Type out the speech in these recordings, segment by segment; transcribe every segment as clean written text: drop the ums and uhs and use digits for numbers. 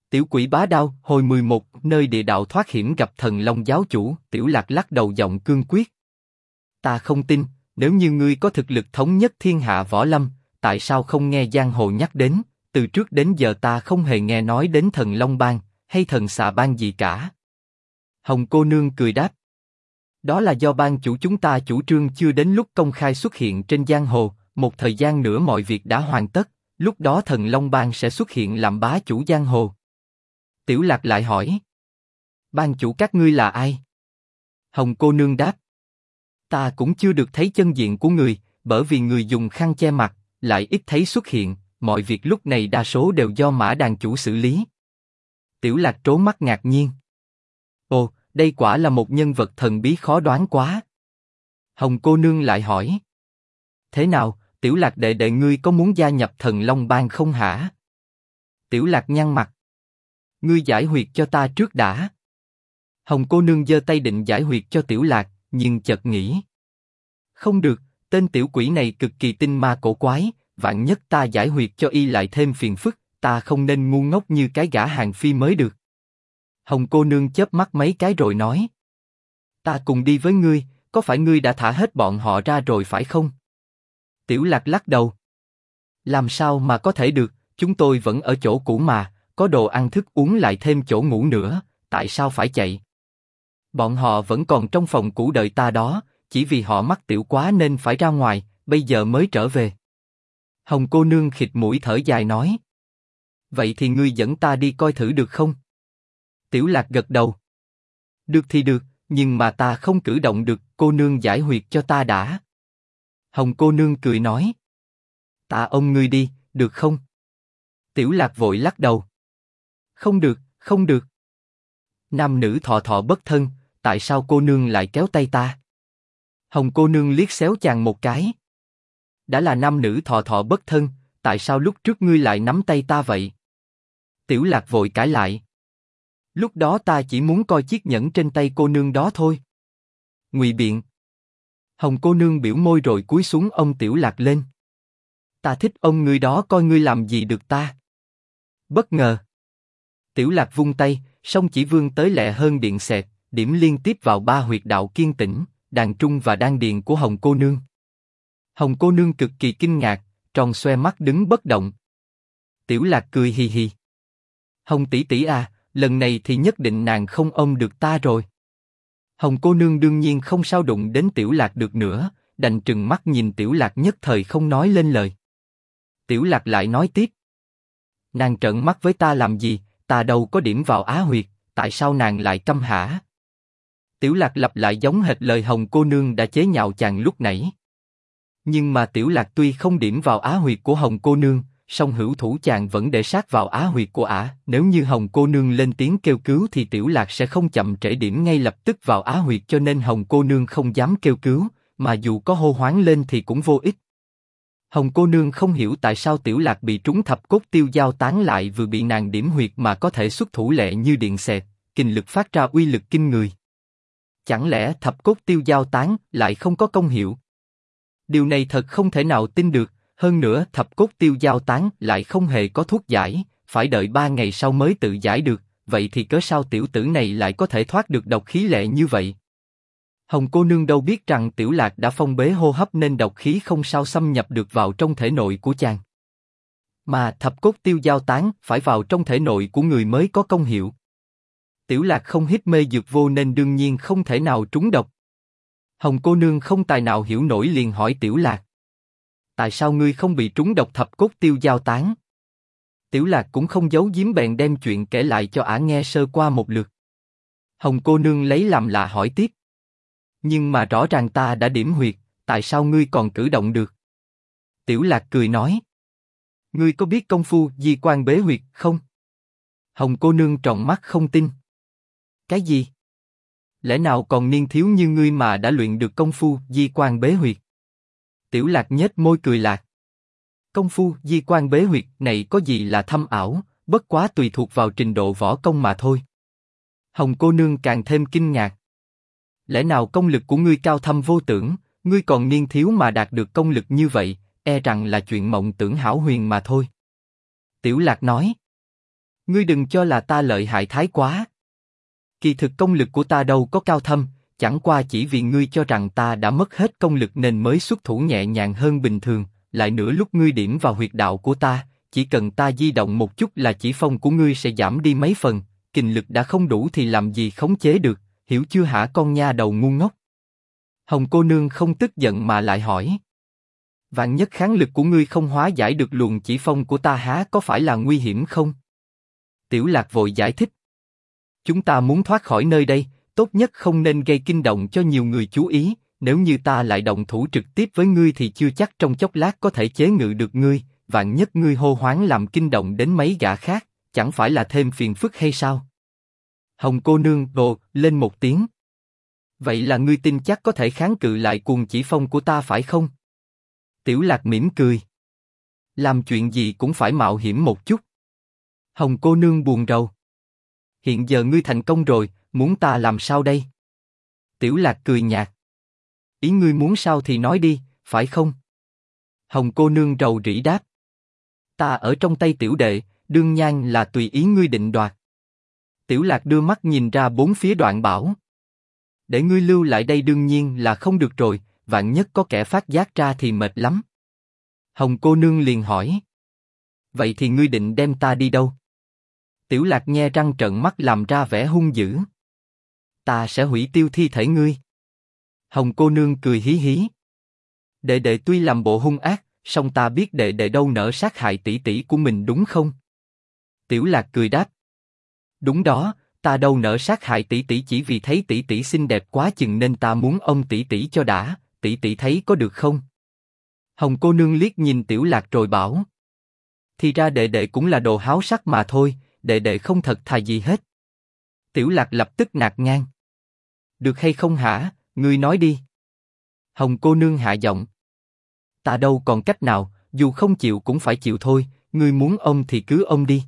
Tiểu quỷ bá đao, hồi 11, nơi địa đạo thoát hiểm gặp thần long giáo chủ. Tiểu Lạc lắc đầu giọng cương quyết. Ta không tin, nếu như ngươi có thực lực thống nhất thiên hạ võ lâm, tại sao không nghe giang hồ nhắc đến? Từ trước đến giờ ta không hề nghe nói đến thần long bang hay thần xà bang gì cả. Hồng cô nương cười đáp. Đó là do bang chủ chúng ta chủ trương chưa đến lúc công khai xuất hiện trên giang hồ, một thời gian nữa mọi việc đã hoàn tất, lúc đó thần long bang sẽ xuất hiện làm bá chủ giang hồ. Tiểu Lạc lại hỏi. Bang chủ các ngươi là ai? Hồng cô nương đáp. Ta cũng chưa được thấy chân diện của người, bởi vì người dùng khăn che mặt, lại ít thấy xuất hiện, mọi việc lúc này đa số đều do Mã đàn chủ xử lý. Tiểu Lạc trố mắt ngạc nhiên. Ồ, đây quả là một nhân vật thần bí khó đoán quá. Hồng cô nương lại hỏi. Thế nào, Tiểu Lạc đệ đệ ngươi có muốn gia nhập thần long bang không hả? Tiểu Lạc nhăn mặt. Ngươi giải huyệt cho ta trước đã. Hồng cô nương giơ tay định giải huyệt cho Tiểu Lạc, nhưng chợt nghĩ. Không được, tên tiểu quỷ này cực kỳ tinh ma cổ quái, vạn nhất ta giải huyệt cho y lại thêm phiền phức, ta không nên ngu ngốc như cái gã hàng phi mới được. Hồng cô nương chớp mắt mấy cái rồi nói. Ta cùng đi với ngươi, có phải ngươi đã thả hết bọn họ ra rồi phải không? Tiểu Lạc lắc đầu. Làm sao mà có thể được, chúng tôi vẫn ở chỗ cũ mà, có đồ ăn thức uống lại thêm chỗ ngủ nữa, tại sao phải chạy? Bọn họ vẫn còn trong phòng cũ đợi ta đó, chỉ vì họ mắc tiểu quá nên phải ra ngoài, bây giờ mới trở về. Hồng cô nương khịt mũi thở dài nói. Vậy thì ngươi dẫn ta đi coi thử được không? Tiểu Lạc gật đầu. Được thì được, nhưng mà ta không cử động được, cô nương giải huyệt cho ta đã. Hồng cô nương cười nói. Ta ôm ngươi đi, được không? Tiểu Lạc vội lắc đầu. Không được, không được. Nam nữ thọ thọ bất thân, tại sao cô nương lại kéo tay ta? Hồng cô nương liếc xéo chàng một cái. Đã là nam nữ thọ thọ bất thân, tại sao lúc trước ngươi lại nắm tay ta vậy? Tiểu Lạc vội cãi lại. Lúc đó ta chỉ muốn coi chiếc nhẫn trên tay cô nương đó thôi. Ngụy biện. Hồng cô nương biểu môi rồi cúi xuống ôm Tiểu Lạc lên. Ta thích ôm ngươi đó, coi ngươi làm gì được ta. Bất ngờ. Tiểu Lạc vung tay, song chỉ vươn tới lẹ hơn điện xẹt, điểm liên tiếp vào ba huyệt đạo kiên tĩnh, đàn trung và đan điền của Hồng cô nương. Hồng cô nương cực kỳ kinh ngạc, tròn xoe mắt đứng bất động. Tiểu Lạc cười hì hì. Hồng tỷ tỷ à, lần này thì nhất định nàng không ôm được ta rồi. Hồng cô nương đương nhiên không sao đụng đến Tiểu Lạc được nữa, đành trừng mắt nhìn Tiểu Lạc nhất thời không nói lên lời. Tiểu Lạc lại nói tiếp. Nàng trợn mắt với ta làm gì, ta đâu có điểm vào á huyệt, tại sao nàng lại câm hả? Tiểu Lạc lặp lại giống hệt lời Hồng cô nương đã chế nhạo chàng lúc nãy. Nhưng mà Tiểu Lạc tuy không điểm vào á huyệt của Hồng cô nương, song hữu thủ chàng vẫn để sát vào á huyệt của ả. Nếu như Hồng cô nương lên tiếng kêu cứu thì Tiểu Lạc sẽ không chậm trễ điểm ngay lập tức vào á huyệt, cho nên Hồng cô nương không dám kêu cứu, mà dù có hô hoán lên thì cũng vô ích. Hồng cô nương không hiểu tại sao Tiểu Lạc bị trúng thập cốt tiêu dao tán lại vừa bị nàng điểm huyệt mà có thể xuất thủ lẹ như điện xẹt, kình lực phát ra uy lực kinh người. Chẳng lẽ thập cốt tiêu dao tán lại không có công hiệu? Điều này thật không thể nào tin được. Hơn nữa thập cốt tiêu dao tán lại không hề có thuốc giải, phải đợi 3 ngày sau mới tự giải được. Vậy thì cớ sao tiểu tử này lại có thể thoát được độc khí lẹ như vậy? Hồng cô nương đâu biết rằng Tiểu Lạc đã phong bế hô hấp nên độc khí không sao xâm nhập được vào trong thể nội của chàng. Mà thập cốt tiêu dao tán phải vào trong thể nội của người mới có công hiệu. Tiểu Lạc không hít mê dược vô nên đương nhiên không thể nào trúng độc. Hồng cô nương không tài nào hiểu nổi liền hỏi Tiểu Lạc. Tại sao ngươi không bị trúng độc thập cốt tiêu dao tán? Tiểu Lạc cũng không giấu giếm bèn đem chuyện kể lại cho ả nghe sơ qua một lượt. Hồng cô nương lấy làm lạ hỏi tiếp. Nhưng mà rõ ràng ta đã điểm huyệt, tại sao ngươi còn cử động được? Tiểu Lạc cười nói. Ngươi có biết công phu di quan bế huyệt không? Hồng cô nương tròn mắt không tin. Cái gì? Lẽ nào còn niên thiếu như ngươi mà đã luyện được công phu di quan bế huyệt? Tiểu Lạc nhếch môi cười lạc. Công phu di quan bế huyệt này có gì là thâm ảo, bất quá tùy thuộc vào trình độ võ công mà thôi. Hồng cô nương càng thêm kinh ngạc. Lẽ nào công lực của ngươi cao thâm vô tưởng, ngươi còn niên thiếu mà đạt được công lực như vậy, e rằng là chuyện mộng tưởng hão huyền mà thôi. Tiểu Lạc nói. Ngươi đừng cho là ta lợi hại thái quá. Kỳ thực công lực của ta đâu có cao thâm, chẳng qua chỉ vì ngươi cho rằng ta đã mất hết công lực nên mới xuất thủ nhẹ nhàng hơn bình thường. Lại nữa lúc ngươi điểm vào huyệt đạo của ta, chỉ cần ta di động một chút là chỉ phong của ngươi sẽ giảm đi mấy phần. Kình lực đã không đủ thì làm gì khống chế được, hiểu chưa hả con nha đầu ngu ngốc? Hồng cô nương không tức giận mà lại hỏi. Vạn nhất kháng lực của ngươi không hóa giải được luồng chỉ phong của ta há có phải là nguy hiểm không? Tiểu Lạc vội giải thích. Chúng ta muốn thoát khỏi nơi đây, tốt nhất không nên gây kinh động cho nhiều người chú ý, nếu như ta lại động thủ trực tiếp với ngươi thì chưa chắc trong chốc lát có thể chế ngự được ngươi, vạn nhất ngươi hô hoáng làm kinh động đến mấy gã khác, chẳng phải là thêm phiền phức hay sao? Hồng cô nương ồ lên một tiếng. Vậy là ngươi tin chắc có thể kháng cự lại cuồng chỉ phong của ta phải không? Tiểu Lạc mỉm cười. Làm chuyện gì cũng phải mạo hiểm một chút. Hồng cô nương buồn rầu. Hiện giờ ngươi thành công rồi, muốn ta làm sao đây? Tiểu Lạc cười nhạt. Ý ngươi muốn sao thì nói đi, phải không? Hồng cô nương rầu rĩ đáp. Ta ở trong tay tiểu đệ, đương nhiên là tùy ý ngươi định đoạt. Tiểu Lạc đưa mắt nhìn ra bốn phía đoạn bảo. Để ngươi lưu lại đây đương nhiên là không được rồi, vạn nhất có kẻ phát giác ra thì mệt lắm. Hồng cô nương liền hỏi. Vậy thì ngươi định đem ta đi đâu? Tiểu Lạc nhe răng trợn mắt làm ra vẻ hung dữ. Ta sẽ hủy tiêu thi thể ngươi. Hồng cô nương cười hí hí. Đệ đệ tuy làm bộ hung ác, song ta biết đệ đệ đâu nỡ sát hại tỷ tỷ của mình đúng không? Tiểu Lạc cười đáp. Đúng đó, ta đâu nỡ sát hại tỷ tỷ chỉ vì thấy tỷ tỷ xinh đẹp quá chừng nên ta muốn ôm tỷ tỷ cho đã, tỷ tỷ thấy có được không? Hồng cô nương liếc nhìn Tiểu Lạc rồi bảo. Thì ra đệ đệ cũng là đồ háo sắc mà thôi, đệ đệ không thật thà gì hết. Tiểu Lạc lập tức nạt ngang. Được hay không hả, ngươi nói đi. Hồng cô nương hạ giọng. Ta đâu còn cách nào, dù không chịu cũng phải chịu thôi, ngươi muốn ôm thì cứ ôm đi.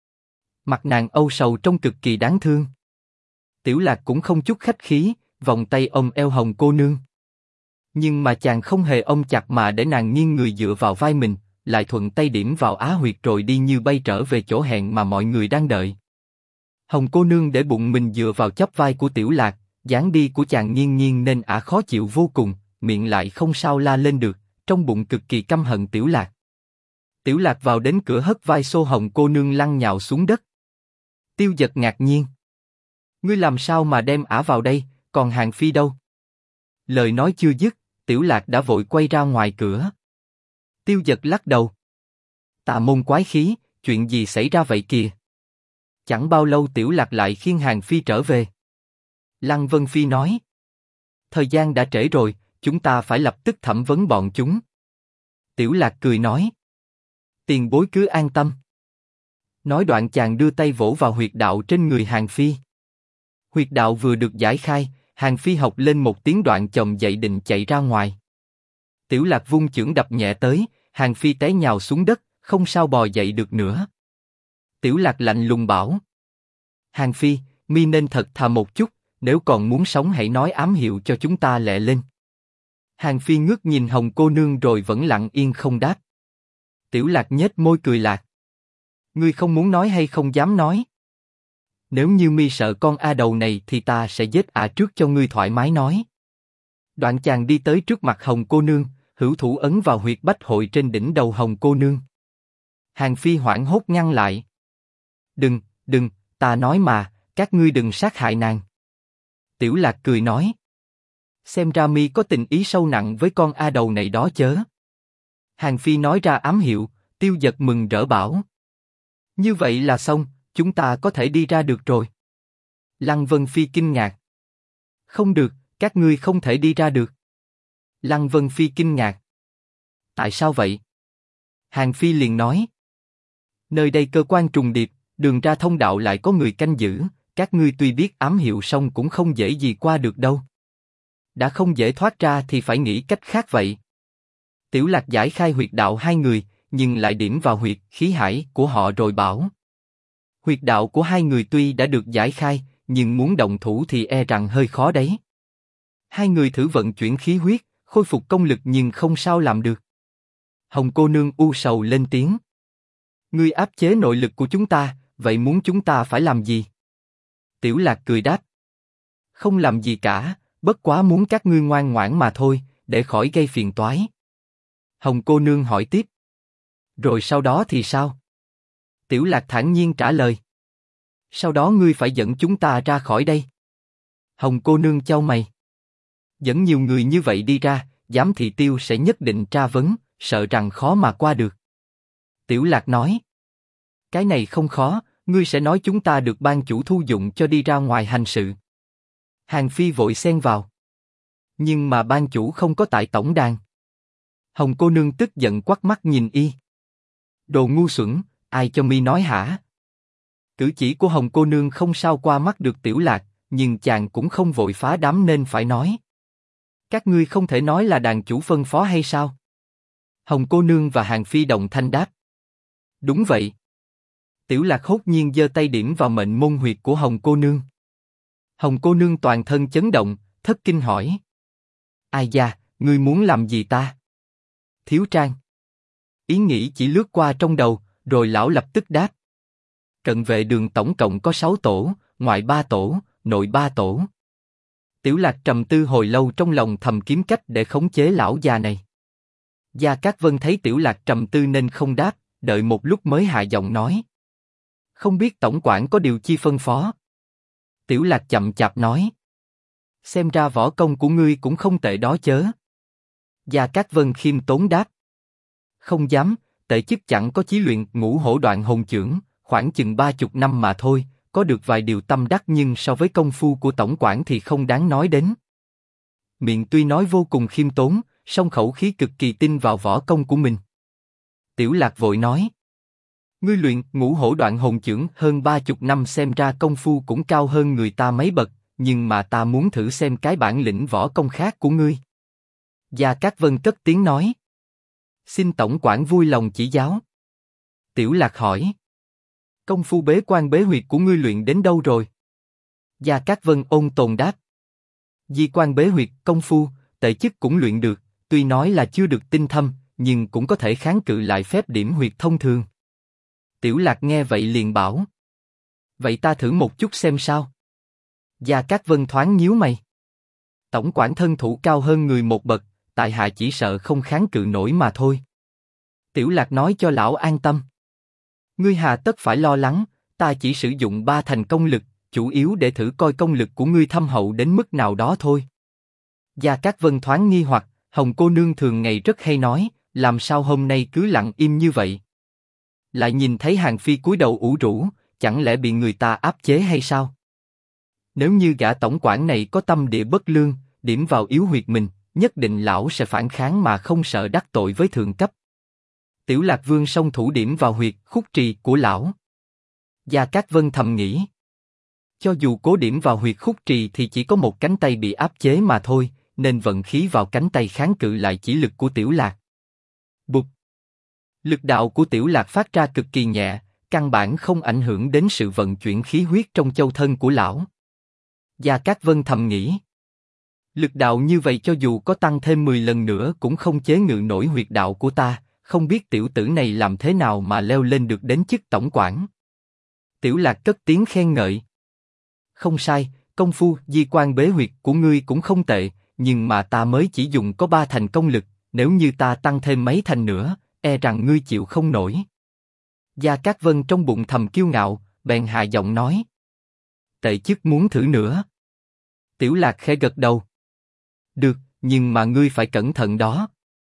Mặt nàng âu sầu trông cực kỳ đáng thương. Tiểu Lạc cũng không chút khách khí, vòng tay ôm eo Hồng cô nương. Nhưng mà chàng không hề ôm chặt mà để nàng nghiêng người dựa vào vai mình, lại thuận tay điểm vào á huyệt rồi đi như bay trở về chỗ hẹn mà mọi người đang đợi. Hồng cô nương để bụng mình dựa vào chóp vai của Tiểu Lạc, dáng đi của chàng nghiêng nghiêng nên ả khó chịu vô cùng, miệng lại không sao la lên được, trong bụng cực kỳ căm hận Tiểu Lạc. Tiểu Lạc vào đến cửa hất vai xô Hồng cô nương lăn nhào xuống đất. Tiêu Dật ngạc nhiên. Ngươi làm sao mà đem ả vào đây, còn Hàng Phi đâu? Lời nói chưa dứt, Tiểu Lạc đã vội quay ra ngoài cửa. Tiêu Dật lắc đầu. Tạ môn quái khí, chuyện gì xảy ra vậy kìa? Chẳng bao lâu Tiểu Lạc lại khiêng Hàng Phi trở về. Lăng Vân Phi nói. Thời gian đã trễ rồi, chúng ta phải lập tức thẩm vấn bọn chúng. Tiểu Lạc cười nói. Tiền bối cứ an tâm. Nói đoạn chàng đưa tay vỗ vào huyệt đạo trên người Hàng Phi. Huyệt đạo vừa được giải khai, Hàng Phi học lên một tiếng đoạn chồm dậy định chạy ra ngoài. Tiểu Lạc vung chưởng đập nhẹ tới, Hàng Phi té nhào xuống đất, không sao bò dậy được nữa. Tiểu Lạc lạnh lùng bảo. Hàng Phi, mi nên thật thà một chút, nếu còn muốn sống hãy nói ám hiệu cho chúng ta lẹ lên. Hàng Phi ngước nhìn Hồng cô nương rồi vẫn lặng yên không đáp. Tiểu Lạc nhếch môi cười lạc. Ngươi không muốn nói hay không dám nói? Nếu như mi sợ con a đầu này thì ta sẽ giết ả trước cho ngươi thoải mái nói. Đoạn chàng đi tới trước mặt Hồng cô nương, hữu thủ ấn vào huyệt bách hội trên đỉnh đầu Hồng cô nương. Hàng Phi hoảng hốt ngăn lại. Đừng, đừng, ta nói mà, các ngươi đừng sát hại nàng. Tiểu Lạc cười nói. Xem ra mi có tình ý sâu nặng với con a đầu này đó chớ. Hàng Phi nói ra ám hiệu, Tiêu Dật mừng rỡ bảo. Như vậy là xong, chúng ta có thể đi ra được rồi. Lăng Vân Phi kinh ngạc. Không được, các ngươi không thể đi ra được. Lăng Vân Phi kinh ngạc. Tại sao vậy? Hàng Phi liền nói. Nơi đây cơ quan trùng điệp, đường ra thông đạo lại có người canh giữ, các ngươi tuy biết ám hiệu song cũng không dễ gì qua được đâu. Đã không dễ thoát ra thì phải nghĩ cách khác vậy. Tiểu Lạc giải khai huyệt đạo hai người, nhưng lại điểm vào huyệt khí hải của họ rồi bảo. Huyệt đạo của hai người tuy đã được giải khai, nhưng muốn động thủ thì e rằng hơi khó đấy. Hai người thử vận chuyển khí huyết, khôi phục công lực nhưng không sao làm được. Hồng cô nương u sầu lên tiếng. Ngươi áp chế nội lực của chúng ta, vậy muốn chúng ta phải làm gì? Tiểu Lạc cười đáp. Không làm gì cả, bất quá muốn các ngươi ngoan ngoãn mà thôi, để khỏi gây phiền toái. Hồng cô nương hỏi tiếp. Rồi sau đó thì sao? Tiểu Lạc thản nhiên trả lời. Sau đó ngươi phải dẫn chúng ta ra khỏi đây. Hồng cô nương chau mày. Dẫn nhiều người như vậy đi ra, giám thị Tiêu sẽ nhất định tra vấn, sợ rằng khó mà qua được. Tiểu Lạc nói. Cái này không khó, ngươi sẽ nói chúng ta được ban chủ thu dụng cho đi ra ngoài hành sự. Hàng Phi vội xen vào. Nhưng mà ban chủ không có tại tổng đàn. Hồng cô nương tức giận quắt mắt nhìn y. Đồ ngu xuẩn, ai cho mi nói hả? Cử chỉ của Hồng cô nương không sao qua mắt được Tiểu Lạc, nhưng chàng cũng không vội phá đám nên phải nói. Các ngươi không thể nói là đàn chủ phân phó hay sao? Hồng cô nương và Hàng Phi đồng thanh đáp. Đúng vậy. Tiểu Lạc hốt nhiên giơ tay điểm vào mệnh môn huyệt của Hồng cô nương. Hồng cô nương toàn thân chấn động, thất kinh hỏi. Ai da, ngươi muốn làm gì ta? Thiếu Trang. Ý nghĩ chỉ lướt qua trong đầu, rồi lão lập tức đáp. Cận vệ đường tổng cộng có 6 tổ, ngoại 3 tổ, nội 3 tổ. Tiểu Lạc trầm tư hồi lâu trong lòng thầm kiếm cách để khống chế lão già này. Gia Cát Vân thấy Tiểu Lạc trầm tư nên không đáp, đợi một lúc mới hạ giọng nói. Không biết tổng quản có điều chi phân phó? Tiểu Lạc chậm chạp nói. Xem ra võ công của ngươi cũng không tệ đó chớ. Gia Cát Vân khiêm tốn đáp. Không dám, tệ chức chẳng có chí luyện Ngũ Hổ Đoạn Hồn Chưởng, khoảng chừng 30 năm mà thôi, có được vài điều tâm đắc nhưng so với công phu của tổng quản thì không đáng nói đến. Miệng tuy nói vô cùng khiêm tốn, song khẩu khí cực kỳ tin vào võ công của mình. Tiểu Lạc vội nói. Ngươi luyện Ngũ Hổ Đoạn Hồn Chưởng hơn 30 năm xem ra công phu cũng cao hơn người ta mấy bậc, nhưng mà ta muốn thử xem cái bản lĩnh võ công khác của ngươi. Gia Cát Vân cất tiếng nói. Xin tổng quản vui lòng chỉ giáo. Tiểu Lạc hỏi. Công phu bế quan bế huyệt của ngươi luyện đến đâu rồi? Gia Cát Vân ôn tồn đáp. Di quan bế huyệt công phu, tệ chức cũng luyện được, tuy nói là chưa được tinh thâm, nhưng cũng có thể kháng cự lại phép điểm huyệt thông thường. Tiểu Lạc nghe vậy liền bảo. Vậy ta thử một chút xem sao. Gia Cát Vân thoáng nhíu mày. Tổng quản thân thủ cao hơn người một bậc, tại hạ chỉ sợ không kháng cự nổi mà thôi. Tiểu Lạc nói cho lão an tâm. Ngươi hà tất phải lo lắng, ta chỉ sử dụng 3 thành công lực, chủ yếu để thử coi công lực của ngươi thâm hậu đến mức nào đó thôi. Gia Cát Vân thoáng nghi hoặc, Hồng cô nương thường ngày rất hay nói, làm sao hôm nay cứ lặng im như vậy? Lại nhìn thấy Hàng Phi cúi đầu ủ rũ, chẳng lẽ bị người ta áp chế hay sao? Nếu như gã tổng quản này có tâm địa bất lương, điểm vào yếu huyệt mình, nhất định lão sẽ phản kháng mà không sợ đắc tội với thượng cấp. Tiểu Lạc Vương song thủ điểm vào huyệt khúc trì của lão. Gia Cát Vân thầm nghĩ. Cho dù cố điểm vào huyệt khúc trì thì chỉ có một cánh tay bị áp chế mà thôi, nên vận khí vào cánh tay kháng cự lại chỉ lực của Tiểu Lạc. Bụp. Lực đạo của Tiểu Lạc phát ra cực kỳ nhẹ, căn bản không ảnh hưởng đến sự vận chuyển khí huyết trong châu thân của lão. Gia Cát Vân thầm nghĩ. Lực đạo như vậy cho dù có tăng thêm 10 lần nữa cũng không chế ngự nổi huyệt đạo của ta, không biết tiểu tử này làm thế nào mà leo lên được đến chức tổng quản. Tiểu Lạc cất tiếng khen ngợi. Không sai, công phu di quan bế huyệt của ngươi cũng không tệ, nhưng mà ta mới chỉ dùng có 3 thành công lực, nếu như ta tăng thêm mấy thành nữa, e rằng ngươi chịu không nổi. Gia Cát Vân trong bụng thầm kiêu ngạo, bèn hạ giọng nói. Tệ chức muốn thử nữa. Tiểu Lạc khẽ gật đầu. Được, nhưng mà ngươi phải cẩn thận đó.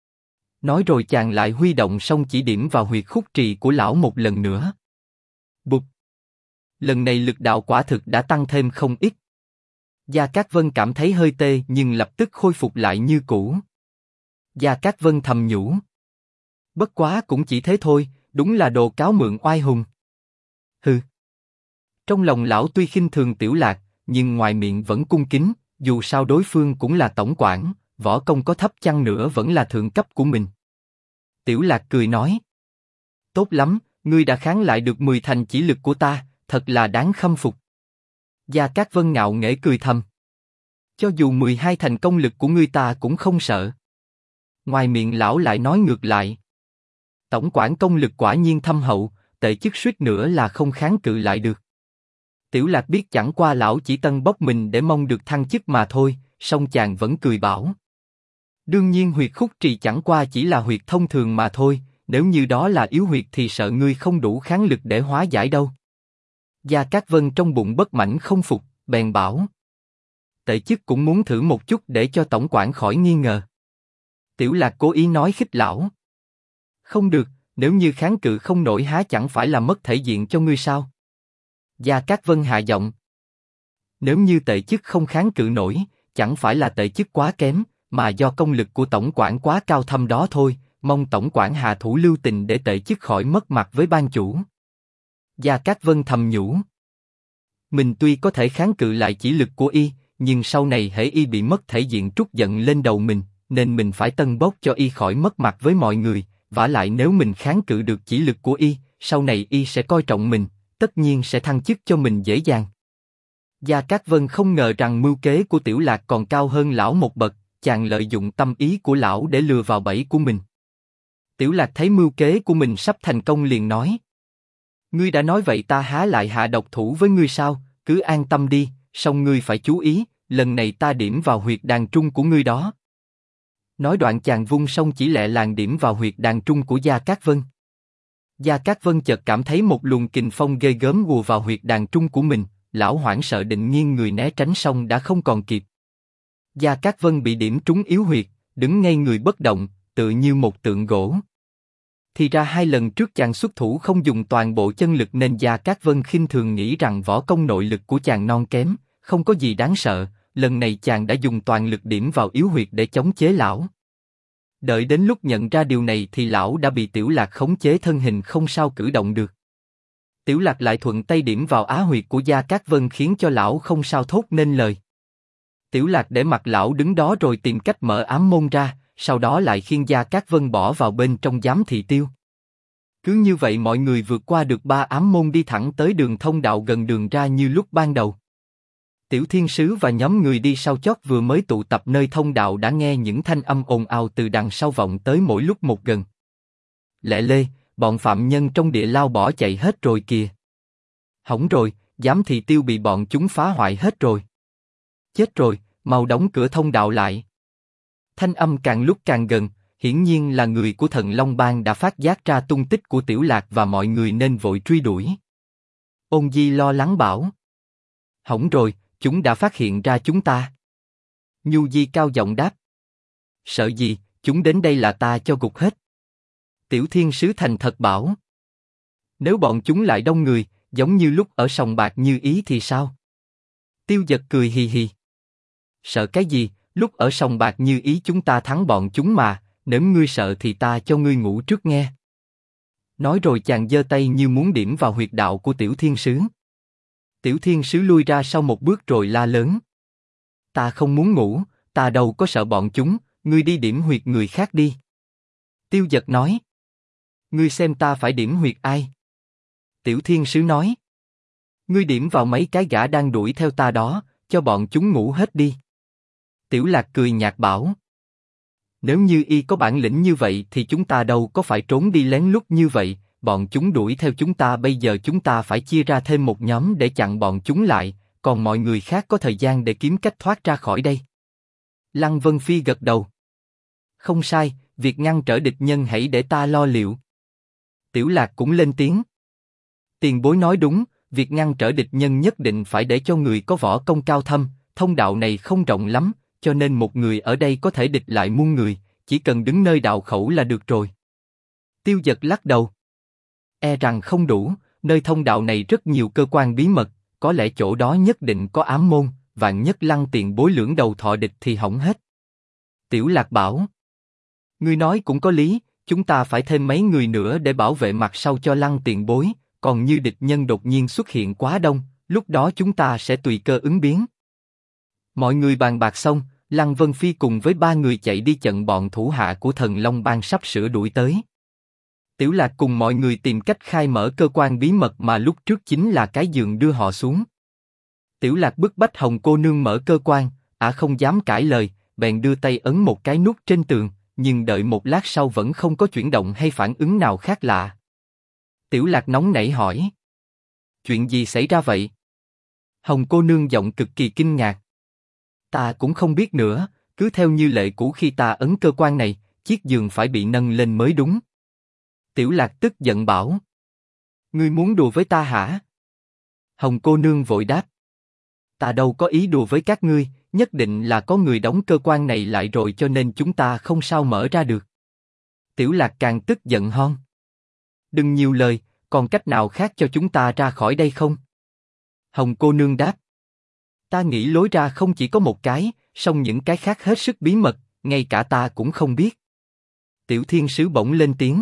Nói rồi chàng lại huy động song chỉ điểm vào huyệt khúc trì của lão một lần nữa. Bụp. Lần này lực đạo quả thực đã tăng thêm không ít. Gia Cát Vân cảm thấy hơi tê nhưng lập tức khôi phục lại như cũ. Gia Cát Vân thầm nhủ. Bất quá cũng chỉ thế thôi, đúng là đồ cáo mượn oai hùng. Hừ. Trong lòng lão tuy khinh thường Tiểu Lạc, nhưng ngoài miệng vẫn cung kính, dù sao đối phương cũng là tổng quản, võ công có thấp chăng nữa vẫn là thượng cấp của mình. Tiểu Lạc cười nói. Tốt lắm, ngươi đã kháng lại được 10 thành chỉ lực của ta, thật là đáng khâm phục. Gia Cát Vân ngạo nghễ cười thầm. Cho dù 12 thành công lực của ngươi ta cũng không sợ. Ngoài miệng lão lại nói ngược lại. Tổng quản công lực quả nhiên thâm hậu, Tệ chức suýt nữa là không kháng cự lại được. Tiểu Lạc biết chẳng qua lão chỉ tân bốc mình để mong được thăng chức mà thôi, song chàng vẫn cười bảo. Đương nhiên huyệt khúc trì chẳng qua chỉ là huyệt thông thường mà thôi, nếu như đó là yếu huyệt thì sợ ngươi không đủ kháng lực để hóa giải đâu. Gia Cát Vân trong bụng bất mãn không phục, bèn bảo. Tệ chức cũng muốn thử một chút để cho tổng quản khỏi nghi ngờ. Tiểu Lạc cố ý nói khích lão. Không được, nếu như kháng cự không nổi há chẳng phải là mất thể diện cho ngươi sao? Gia Cát Vân hạ giọng. Nếu như tệ chức không kháng cự nổi, chẳng phải là tệ chức quá kém, mà do công lực của tổng quản quá cao thâm đó thôi, mong tổng quản hạ thủ lưu tình để tệ chức khỏi mất mặt với ban chủ. Gia Cát Vân thầm nhủ. Mình tuy có thể kháng cự lại chỉ lực của y, nhưng sau này hễ y bị mất thể diện trút giận lên đầu mình, nên mình phải tân bốc cho y khỏi mất mặt với mọi người, vả lại nếu mình kháng cự được chỉ lực của y, sau này y sẽ coi trọng mình, tất nhiên sẽ thăng chức cho mình dễ dàng. Gia Cát Vân không ngờ rằng mưu kế của Tiểu Lạc còn cao hơn lão một bậc, chàng lợi dụng tâm ý của lão để lừa vào bẫy của mình. Tiểu Lạc thấy mưu kế của mình sắp thành công liền nói. Ngươi đã nói vậy ta há lại hạ độc thủ với ngươi sao, cứ an tâm đi, song ngươi phải chú ý, lần này ta điểm vào huyệt đàn trung của ngươi đó. Nói đoạn chàng vung song chỉ lẹ làng điểm vào huyệt đàn trung của Gia Cát Vân. Gia Cát Vân chợt cảm thấy một luồng kình phong ghê gớm ùa vào huyệt đàn trung của mình, lão hoảng sợ định nghiêng người né tránh song đã không còn kịp. Gia Cát Vân bị điểm trúng yếu huyệt, đứng ngay người bất động, tự như một tượng gỗ. Thì ra 2 lần trước chàng xuất thủ không dùng toàn bộ chân lực nên Gia Cát Vân khinh thường nghĩ rằng võ công nội lực của chàng non kém, không có gì đáng sợ, lần này chàng đã dùng toàn lực điểm vào yếu huyệt để chống chế lão. Đợi đến lúc nhận ra điều này thì lão đã bị Tiểu Lạc khống chế thân hình không sao cử động được. Tiểu Lạc lại thuận tay điểm vào á huyệt của Gia Cát Vân khiến cho lão không sao thốt nên lời. Tiểu Lạc để mặc lão đứng đó rồi tìm cách mở ám môn ra, sau đó lại khiêng Gia Cát Vân bỏ vào bên trong giám thị tiêu. Cứ như vậy mọi người vượt qua được 3 ám môn đi thẳng tới đường thông đạo gần đường ra như lúc ban đầu. Tiểu Thiên Sứ và nhóm người đi sau chót vừa mới tụ tập nơi thông đạo đã nghe những thanh âm ồn ào từ đằng sau vọng tới mỗi lúc một gần. Lẹ lê, bọn phạm nhân trong địa lao bỏ chạy hết rồi kìa. Hỏng rồi, giám thị tiêu bị bọn chúng phá hoại hết rồi. Chết rồi, mau đóng cửa thông đạo lại. Thanh âm càng lúc càng gần, hiển nhiên là người của Thần Long Bang đã phát giác ra tung tích của Tiểu Lạc và mọi người nên vội truy đuổi. Ôn Di lo lắng bảo. Hỏng rồi, chúng đã phát hiện ra chúng ta. Nhu Di cao giọng đáp. Sợ gì, chúng đến đây là ta cho gục hết. Tiểu Thiên Sứ thành thật bảo. Nếu bọn chúng lại đông người, giống như lúc ở sòng bạc Như Ý thì sao? Tiêu Dật cười hì hì. Sợ cái gì, lúc ở sòng bạc Như Ý chúng ta thắng bọn chúng mà, nếu ngươi sợ thì ta cho ngươi ngủ trước nghe. Nói rồi chàng giơ tay như muốn điểm vào huyệt đạo của Tiểu Thiên Sứ. Tiểu Thiên Sứ lui ra sau một bước rồi la lớn. Ta không muốn ngủ, ta đâu có sợ bọn chúng, ngươi đi điểm huyệt người khác đi. Tiêu Dật nói. Ngươi xem ta phải điểm huyệt ai? Tiểu Thiên Sứ nói. Ngươi điểm vào mấy cái gã đang đuổi theo ta đó, cho bọn chúng ngủ hết đi. Tiểu Lạc cười nhạt bảo. Nếu như y có bản lĩnh như vậy thì chúng ta đâu có phải trốn đi lén lút như vậy, bọn chúng đuổi theo chúng ta bây giờ chúng ta phải chia ra thêm một nhóm để chặn bọn chúng lại, còn mọi người khác có thời gian để kiếm cách thoát ra khỏi đây. Lăng Vân Phi gật đầu. Không sai, việc ngăn trở địch nhân hãy để ta lo liệu. Tiểu Lạc cũng lên tiếng. Tiền bối nói đúng, việc ngăn trở địch nhân nhất định phải để cho người có võ công cao thâm, thông đạo này không rộng lắm, cho nên một người ở đây có thể địch lại muôn người, chỉ cần đứng nơi đạo khẩu là được rồi. Tiêu Dật lắc đầu. E rằng không đủ, nơi thông đạo này rất nhiều cơ quan bí mật, có lẽ chỗ đó nhất định có ám môn, vạn nhất Lăng tiền bối lưỡng đầu thọ địch thì hỏng hết. Tiểu Lạc bảo. Ngươi nói cũng có lý, chúng ta phải thêm mấy người nữa để bảo vệ mặt sau cho Lăng tiền bối, còn như địch nhân đột nhiên xuất hiện quá đông, lúc đó chúng ta sẽ tùy cơ ứng biến. Mọi người bàn bạc xong, Lăng Vân Phi cùng với 3 người chạy đi chặn bọn thủ hạ của Thần Long Bang sắp sửa đuổi tới. Tiểu Lạc cùng mọi người tìm cách khai mở cơ quan bí mật mà lúc trước chính là cái giường đưa họ xuống. Tiểu Lạc bức bách Hồng cô nương mở cơ quan, không dám cãi lời, bèn đưa tay ấn một cái nút trên tường, nhưng đợi một lát sau vẫn không có chuyển động hay phản ứng nào khác lạ. Tiểu Lạc nóng nảy hỏi. Chuyện gì xảy ra vậy? Hồng cô nương giọng cực kỳ kinh ngạc. Ta cũng không biết nữa, cứ theo như lệ cũ khi ta ấn cơ quan này, chiếc giường phải bị nâng lên mới đúng. Tiểu Lạc tức giận bảo. Ngươi muốn đùa với ta hả? Hồng cô nương vội đáp. Ta đâu có ý đùa với các ngươi, nhất định là có người đóng cơ quan này lại rồi cho nên chúng ta không sao mở ra được. Tiểu Lạc càng tức giận hơn. Đừng nhiều lời, còn cách nào khác cho chúng ta ra khỏi đây không? Hồng cô nương đáp. Ta nghĩ lối ra không chỉ có một cái, song những cái khác hết sức bí mật, ngay cả ta cũng không biết. Tiểu thiên sứ bỗng lên tiếng.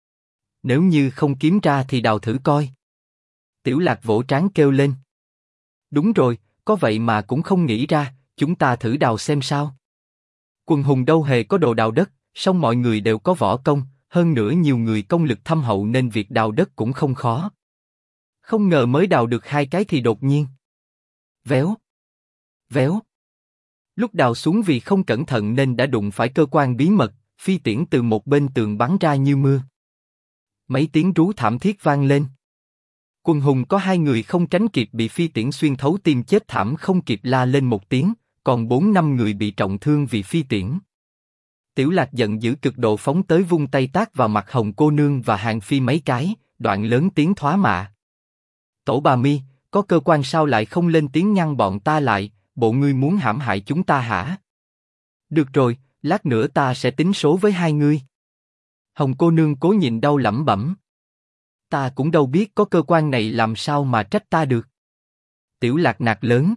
Nếu như không kiếm ra thì đào thử coi. Tiểu Lạc vỗ trán kêu lên. Đúng rồi, có vậy mà cũng không nghĩ ra, chúng ta thử đào xem sao. Quần hùng đâu hề có đồ đào đất, song mọi người đều có võ công, hơn nữa nhiều người công lực thâm hậu nên việc đào đất cũng không khó. Không ngờ mới đào được 2 cái thì đột nhiên. Véo. Véo. Lúc đào xuống vì không cẩn thận nên đã đụng phải cơ quan bí mật, phi tiễn từ một bên tường bắn ra như mưa. Mấy tiếng rú thảm thiết vang lên. Quần hùng có 2 người không tránh kịp bị phi tiễn xuyên thấu tim chết thảm không kịp la lên một tiếng, còn 4-5 người bị trọng thương vì phi tiễn. Tiểu Lạc giận dữ cực độ phóng tới vung tay tát vào mặt Hồng cô nương và Hàng Phi mấy cái, đoạn lớn tiếng thoá mạ. Tổ bà Mi, có cơ quan sao lại không lên tiếng ngăn bọn ta lại, bộ ngươi muốn hãm hại chúng ta hả? Được rồi, lát nữa ta sẽ tính số với 2 ngươi. Hồng cô nương cố nhịn đau lẩm bẩm. Ta cũng đâu biết có cơ quan này làm sao mà trách ta được. Tiểu Lạc nạt lớn.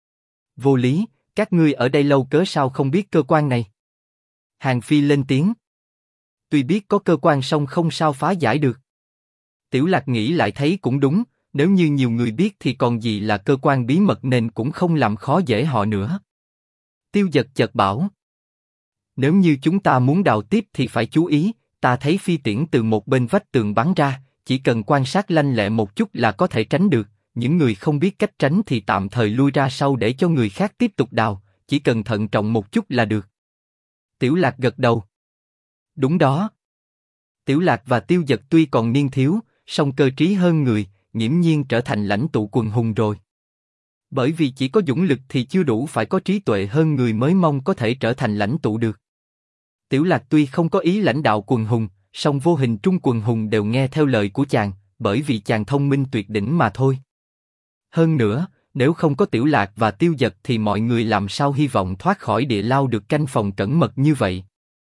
Vô lý, các ngươi ở đây lâu cớ sao không biết cơ quan này? Hàng Phi lên tiếng. Tuy biết có cơ quan song không sao phá giải được. Tiểu Lạc nghĩ lại thấy cũng đúng, nếu như nhiều người biết thì còn gì là cơ quan bí mật nên cũng không làm khó dễ họ nữa. Tiêu Dật chợt bảo. Nếu như chúng ta muốn đào tiếp thì phải chú ý, ta thấy phi tiễn từ một bên vách tường bắn ra, chỉ cần quan sát lanh lẹ một chút là có thể tránh được, những người không biết cách tránh thì tạm thời lui ra sau để cho người khác tiếp tục đào, chỉ cần thận trọng một chút là được. Tiểu Lạc gật đầu. Đúng đó. Tiểu Lạc và Tiêu Dật tuy còn niên thiếu, song cơ trí hơn người, nghiễm nhiên trở thành lãnh tụ quần hùng rồi. Bởi vì chỉ có dũng lực thì chưa đủ, phải có trí tuệ hơn người mới mong có thể trở thành lãnh tụ được. Tiểu Lạc tuy không có ý lãnh đạo quần hùng, song vô hình trung quần hùng đều nghe theo lời của chàng, bởi vì chàng thông minh tuyệt đỉnh mà thôi. Hơn nữa, nếu không có Tiểu Lạc và Tiêu Dật thì mọi người làm sao hy vọng thoát khỏi địa lao được canh phòng cẩn mật như vậy.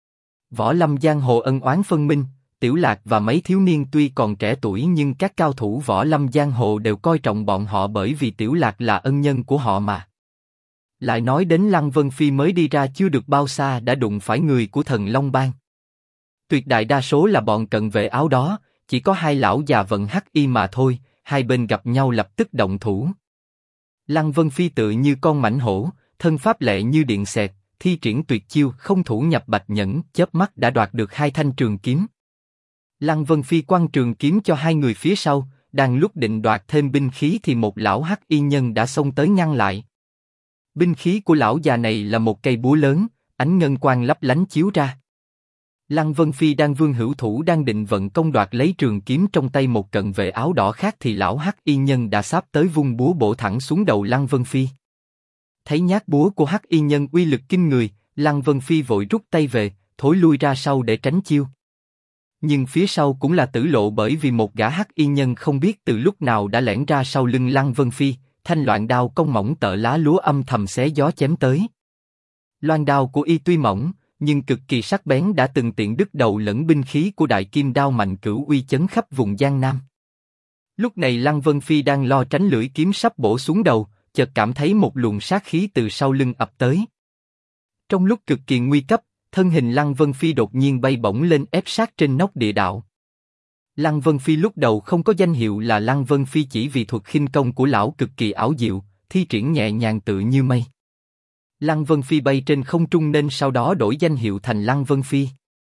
Võ lâm giang hồ ân oán phân minh, Tiểu Lạc và mấy thiếu niên tuy còn trẻ tuổi nhưng các cao thủ võ lâm giang hồ đều coi trọng bọn họ bởi vì Tiểu Lạc là ân nhân của họ mà. Lại nói đến Lăng Vân Phi mới đi ra chưa được bao xa đã đụng phải người của Thần Long Bang. Tuyệt đại đa số là bọn cận vệ áo đó, chỉ có 2 lão già vận hắc y mà thôi, hai bên gặp nhau lập tức động thủ. Lăng Vân Phi tự như con mãnh hổ, thân pháp lệ như điện xẹt, thi triển tuyệt chiêu không thủ nhập bạch nhẫn, chớp mắt đã đoạt được 2 thanh trường kiếm. Lăng Vân Phi quăng trường kiếm cho 2 người phía sau, đang lúc định đoạt thêm binh khí thì một lão hắc y nhân đã xông tới ngăn lại. Binh khí của lão già này là một cây búa lớn, ánh ngân quang lấp lánh chiếu ra. Lăng Vân Phi đang vươn hữu thủ đang định vận công đoạt lấy trường kiếm trong tay một cận vệ áo đỏ khác thì lão hắc y nhân đã sáp tới vung búa bổ thẳng xuống đầu Lăng Vân Phi. Thấy nhát búa của hắc y nhân uy lực kinh người, Lăng Vân Phi vội rút tay về, thối lui ra sau để tránh chiêu. Nhưng phía sau cũng là tử lộ bởi vì một gã hắc y nhân không biết từ lúc nào đã lẻn ra sau lưng Lăng Vân Phi, thanh loan đao cong mỏng tợ lá lúa âm thầm xé gió chém tới. Loan đao của y tuy mỏng, nhưng cực kỳ sắc bén đã từng tiện đứt đầu lẫn binh khí của đại kim đao mạnh cửu uy chấn khắp vùng Giang Nam. Lúc này Lăng Vân Phi đang lo tránh lưỡi kiếm sắp bổ xuống đầu, chợt cảm thấy một luồng sát khí từ sau lưng ập tới. Trong lúc cực kỳ nguy cấp, thân hình Lăng Vân Phi đột nhiên bay bổng lên ép sát trên nóc địa đạo. Lăng Vân Phi lúc đầu không có danh hiệu là Lăng Vân Phi chỉ vì thuật khinh công của lão cực kỳ ảo diệu, thi triển nhẹ nhàng tự như mây. Lăng Vân Phi bay trên không trung nên sau đó đổi danh hiệu thành Lăng Vân Phi.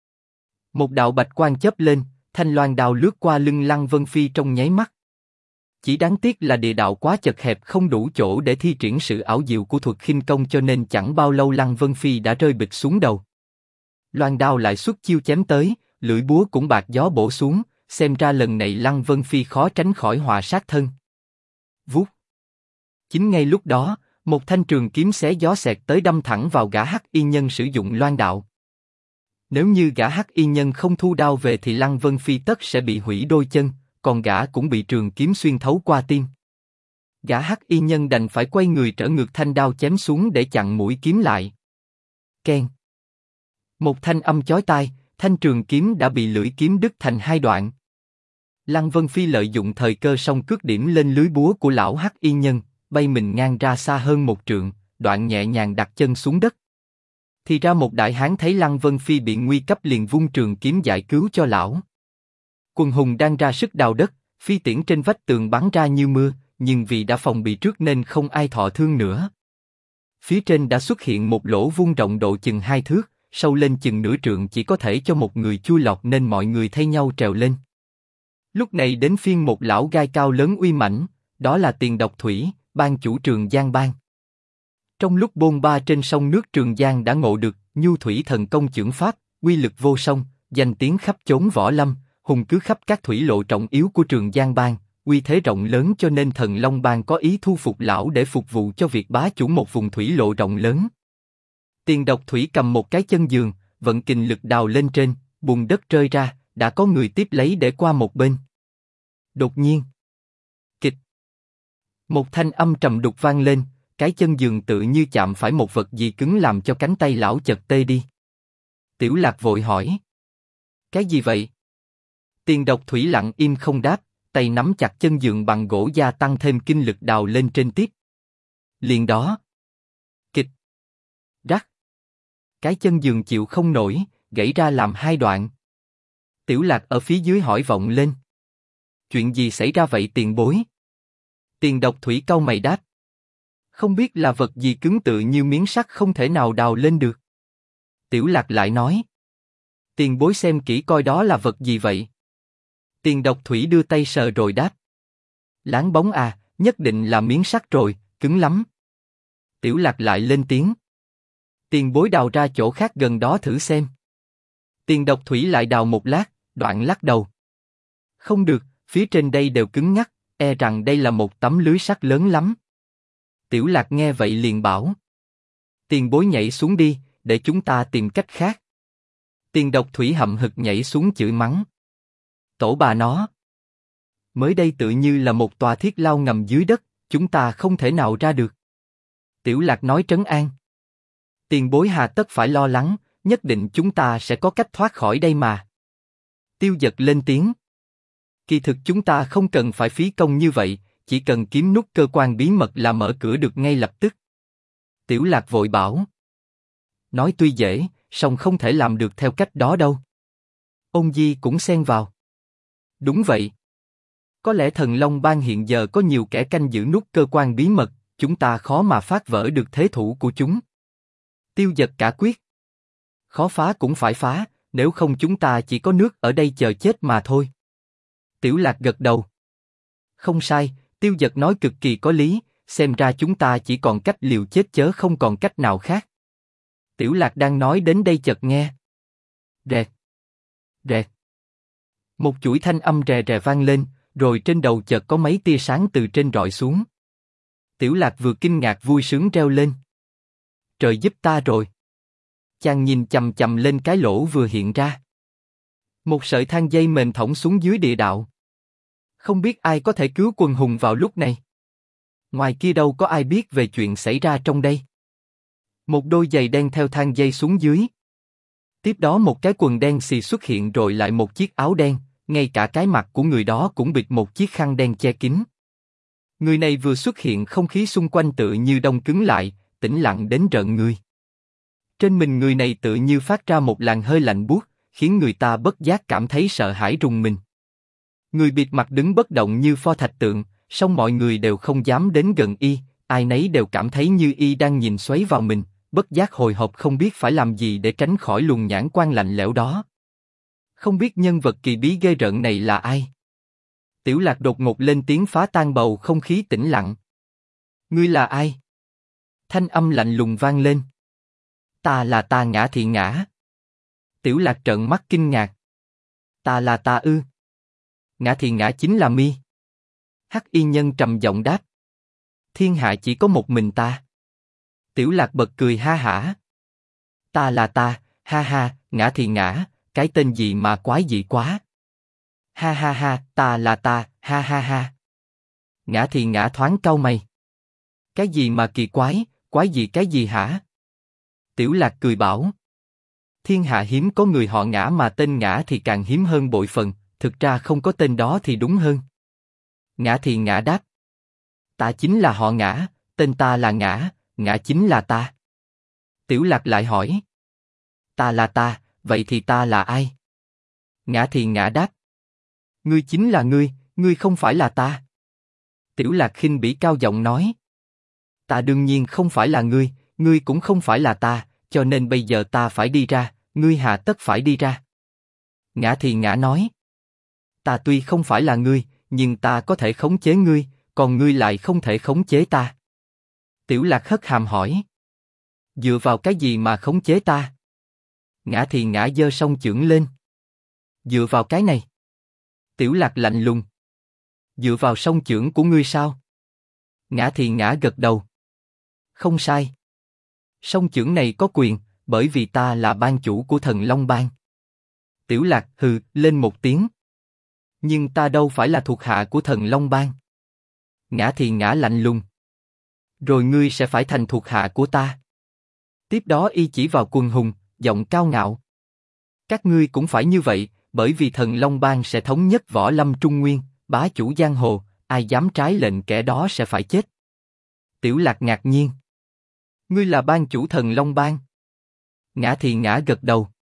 Một đạo bạch quang chớp lên, thanh loan đao lướt qua lưng Lăng Vân Phi trong nháy mắt. Chỉ đáng tiếc là địa đạo quá chật hẹp không đủ chỗ để thi triển sự ảo diệu của thuật khinh công cho nên chẳng bao lâu Lăng Vân Phi đã rơi bịch xuống đầu. Loan đao lại xuất chiêu chém tới, lưỡi búa cũng bạc gió bổ xuống, xem ra lần này Lăng Vân Phi khó tránh khỏi họa sát thân. Vút. Chính ngay lúc đó, một thanh trường kiếm xé gió xẹt tới đâm thẳng vào gã Hắc Y Nhân sử dụng loan đạo. Nếu như gã Hắc Y Nhân không thu đao về thì Lăng Vân Phi tất sẽ bị hủy đôi chân, còn gã cũng bị trường kiếm xuyên thấu qua tim. Gã Hắc Y Nhân đành phải quay người trở ngược thanh đao chém xuống để chặn mũi kiếm lại. Keng. Một thanh âm chói tai, thanh trường kiếm đã bị lưỡi kiếm đứt thành hai đoạn. Lăng Vân Phi lợi dụng thời cơ song cước điểm lên lưới búa của lão Hắc Y Nhân, bay mình ngang ra xa hơn một trượng, đoạn nhẹ nhàng đặt chân xuống đất. Thì ra một đại hán thấy Lăng Vân Phi bị nguy cấp liền vung trường kiếm giải cứu cho lão. Quần hùng đang ra sức đào đất, phi tiễn trên vách tường bắn ra như mưa, nhưng vì đã phòng bị trước nên không ai thọ thương nữa. Phía trên đã xuất hiện một lỗ vuông rộng độ chừng 2 thước, sâu lên chừng nửa trượng chỉ có thể cho một người chui lọt nên mọi người thay nhau trèo lên. Lúc này đến phiên một lão gai cao lớn uy mãnh, đó là Tiền Độc Thủy, ban chủ Trường Giang Bang. Trong lúc bôn ba trên sông nước Trường Giang đã ngộ được Nhu Thủy Thần Công chưởng pháp, uy lực vô song, danh tiếng khắp chốn võ lâm, hùng cứ khắp các thủy lộ trọng yếu của Trường Giang Bang, uy thế rộng lớn cho nên Thần Long Bang có ý thu phục lão để phục vụ cho việc bá chủ một vùng thủy lộ rộng lớn. Tiền Độc Thủy cầm một cái chân giường, vận kình lực đào lên trên, bùn đất rơi ra, đã có người tiếp lấy để qua một bên. Đột nhiên, kịch, một thanh âm trầm đục vang lên, cái chân giường tự như chạm phải một vật gì cứng làm cho cánh tay lão chật tê đi. Tiểu Lạc vội hỏi, cái gì vậy? Tiền Độc Thủy lặng im không đáp, tay nắm chặt chân giường bằng gỗ gia tăng thêm kinh lực đào lên trên tiếp. Liền đó, kịch, rắc, cái chân giường chịu không nổi, gãy ra làm hai đoạn. Tiểu Lạc ở phía dưới hỏi vọng lên, chuyện gì xảy ra vậy tiền bối? Tiền Độc Thủy cau mày đáp, không biết là vật gì cứng tự như miếng sắt không thể nào đào lên được. Tiểu Lạc lại nói, tiền bối xem kỹ coi đó là vật gì vậy? Tiền Độc Thủy đưa tay sờ rồi đáp, láng bóng à, nhất định là miếng sắt rồi, cứng lắm. Tiểu Lạc lại lên tiếng, tiền bối đào ra chỗ khác gần đó thử xem. Tiền Độc Thủy lại đào một lát, đoạn lắc đầu, không được, phía trên đây đều cứng ngắc, e rằng đây là một tấm lưới sắt lớn lắm. Tiểu Lạc nghe vậy liền bảo, tiền bối nhảy xuống đi, để chúng ta tìm cách khác. Tiền Độc Thủy hậm hực nhảy xuống chửi mắng, tổ bà nó, mới đây tự như là một tòa thiết lao ngầm dưới đất, chúng ta không thể nào ra được. Tiểu Lạc nói trấn an, tiền bối hà tất phải lo lắng, nhất định chúng ta sẽ có cách thoát khỏi đây mà. Tiêu Dật lên tiếng, kỳ thực chúng ta không cần phải phí công như vậy, chỉ cần kiếm nút cơ quan bí mật là mở cửa được ngay lập tức. Tiểu Lạc vội bảo, nói tuy dễ, song không thể làm được theo cách đó đâu. Ôn Di cũng xen vào, đúng vậy. Có lẽ Thần Long Bang hiện giờ có nhiều kẻ canh giữ nút cơ quan bí mật, chúng ta khó mà phá vỡ được thế thủ của chúng. Tiêu Dật cả quyết, khó phá cũng phải phá, nếu không chúng ta chỉ có nước ở đây chờ chết mà thôi. Tiểu Lạc gật đầu, không sai, Tiêu Dật nói cực kỳ có lý, xem ra chúng ta chỉ còn cách liều chết chớ không còn cách nào khác. Tiểu Lạc đang nói đến đây chợt nghe, rẹt, rẹt, một chuỗi thanh âm rè rè vang lên, rồi trên đầu chợt có mấy tia sáng từ trên rọi xuống. Tiểu Lạc vừa kinh ngạc vui sướng reo lên, trời giúp ta rồi. Chàng nhìn chằm chằm lên cái lỗ vừa hiện ra. Một sợi thang dây mềm thõng xuống dưới địa đạo. Không biết ai có thể cứu quần hùng vào lúc này. Ngoài kia đâu có ai biết về chuyện xảy ra trong đây. Một đôi giày đen theo thang dây xuống dưới. Tiếp đó một cái quần đen xì xuất hiện rồi lại một chiếc áo đen, ngay cả cái mặt của người đó cũng bịt một chiếc khăn đen che kín. Người này vừa xuất hiện không khí xung quanh tự như đông cứng lại, tĩnh lặng đến rợn người. Trên mình người này tự như phát ra một làn hơi lạnh buốt, khiến người ta bất giác cảm thấy sợ hãi rùng mình. Người bịt mặt đứng bất động như pho thạch tượng, song mọi người đều không dám đến gần y, ai nấy đều cảm thấy như y đang nhìn xoáy vào mình, bất giác hồi hộp không biết phải làm gì để tránh khỏi luồng nhãn quan lạnh lẽo đó. Không biết nhân vật kỳ bí ghê rợn này là ai? Tiểu Lạc đột ngột lên tiếng phá tan bầu không khí tĩnh lặng. Ngươi là ai? Thanh âm lạnh lùng vang lên. Ta là ta Ngã Thị Ngã. Tiểu Lạc trợn mắt kinh ngạc. Ta là ta ư? Ngã thì ngã chính là mi. Hắc y nhân trầm giọng đáp. Thiên hạ chỉ có một mình ta. Tiểu Lạc bật cười ha hả. Ta là ta, ha ha, ngã thì ngã, cái tên gì mà quái dị quá. Ha ha ha, ta là ta, ha ha ha. Ngã thì ngã thoáng cau mày. Cái gì mà kỳ quái gì cái gì hả? Tiểu Lạc cười bảo. Thiên hạ hiếm có người họ Ngã mà tên Ngã thì càng hiếm hơn bội phần, thực ra không có tên đó thì đúng hơn. Ngã thì Ngã đáp. Ta chính là họ Ngã, tên ta là Ngã, Ngã chính là ta. Tiểu Lạc lại hỏi. Ta là ta, vậy thì ta là ai? Ngã thì Ngã đáp. Ngươi chính là ngươi không phải là ta. Tiểu Lạc khinh bỉ cao giọng nói. Ta đương nhiên không phải là ngươi cũng không phải là ta, cho nên bây giờ ta phải đi ra, ngươi hà tất phải đi ra. Ngã thì Ngã nói. Ta tuy không phải là ngươi, nhưng ta có thể khống chế ngươi, còn ngươi lại không thể khống chế ta. Tiểu Lạc hất hàm hỏi. Dựa vào cái gì mà khống chế ta? Ngã thì Ngã giơ song chưởng lên. Dựa vào cái này. Tiểu Lạc lạnh lùng. Dựa vào song chưởng của ngươi sao? Ngã thì Ngã gật đầu. Không sai. Song chưởng này có quyền, bởi vì ta là ban chủ của Thần Long Bang. Tiểu Lạc hừ lên một tiếng. Nhưng ta đâu phải là thuộc hạ của Thần Long Bang. Ngã thì Ngã lạnh lùng. Rồi ngươi sẽ phải thành thuộc hạ của ta. Tiếp đó y chỉ vào Quần Hùng, giọng cao ngạo. Các ngươi cũng phải như vậy, bởi vì Thần Long Bang sẽ thống nhất võ lâm Trung Nguyên, bá chủ giang hồ, ai dám trái lệnh kẻ đó sẽ phải chết. Tiểu Lạc ngạc nhiên. Ngươi là ban chủ Thần Long Bang? Ngã thì Ngã gật đầu.